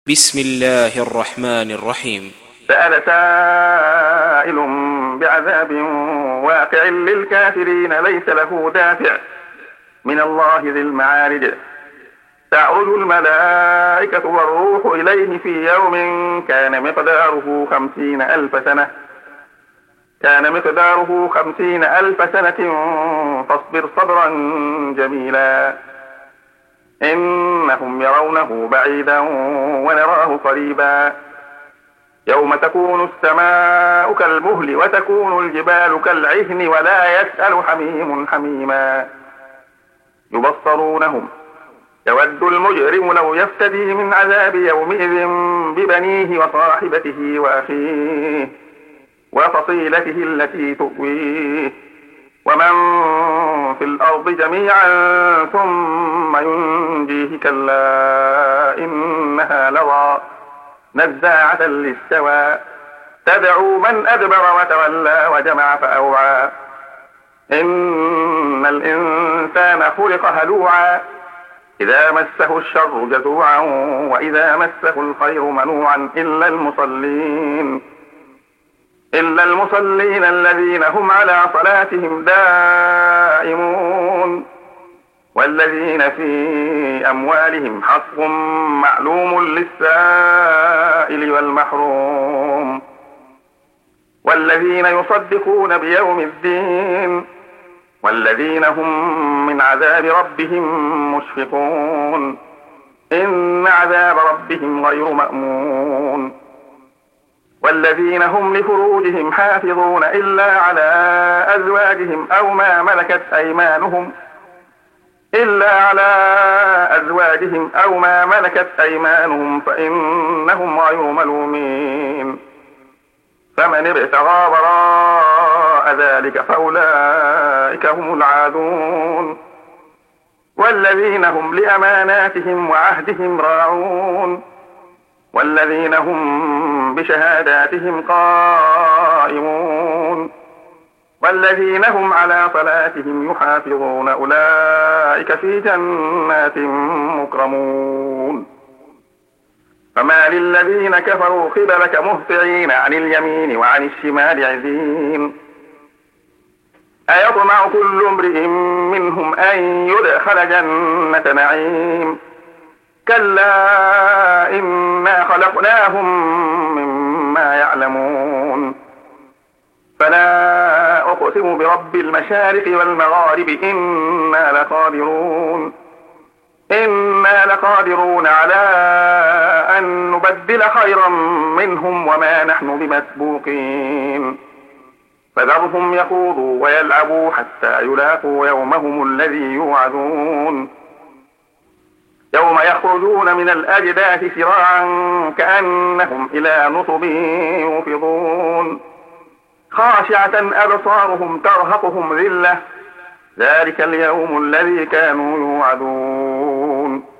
بسم الله الرحمن الرحيم. سأل سائل بعذاب واقع للكافرين ليس له دافع من الله ذي المعارج. تعرج الملائكة والروح إليه في يوم كان مقداره 50,000 سنة فاصبر صبرا جميلا إنهم يرونه بعيدا ونراه قريبا. يوم تكون السماء كالمهل وتكون الجبال كالعهن ولا يسأل حميم حميما. يبصرونهم يود المجرم لو يفتدي من عذاب يومئذ ببنيه وصاحبته وأخيه وفصيلته التي تؤويه ومن في الأرض جميعا ثم ينجيه كلا إنها لظى نزاعة للشوى تدعو من أدبر وتولى وجمع فأوعى. إن الإنسان خلق هلوعا إذا مسه الشر جزوعا وإذا مسه الخير منوعا إلا المصلين الذين هم على صلاتهم دائمون والذين في أموالهم حق معلوم للسائل والمحروم والذين يصدقون بيوم الدين والذين هم من عذاب ربهم مشفقون. إن عذاب ربهم غير مأمون. والذين هم لفروجهم حافظون إلا على أزواجهم أو ما ملكت أيمانهم فإنهم غير ملومين. فمن ابتغى وراء ذلك فأولئك هم العادون. والذين هم لأماناتهم وعهدهم راعون والذين هم بشهاداتهم قائمون والذين هم على صلاتهم يحافظون أولئك في جنات مكرمون. فما للذين كفروا قبلك مهطعين عن اليمين وعن الشمال عزين. أيطمع كل امرئ منهم أن يدخل جنة نعيم كلا إنا خلقناهم مما يعلمون. فلا أقسم برب المشارق والمغارب إنا لقادرون على أن نبدل خيرا منهم وما نحن بمسبوقين. فذرهم يخوضوا ويلعبوا حتى يلاقوا يومهم الذي يوعدون. يوم يخرجون من الأجداث سراعا كأنهم إلى نصب يوفضون. خاشعة أبصارهم ترهقهم ذلة ذلك اليوم الذي كانوا يوعدون.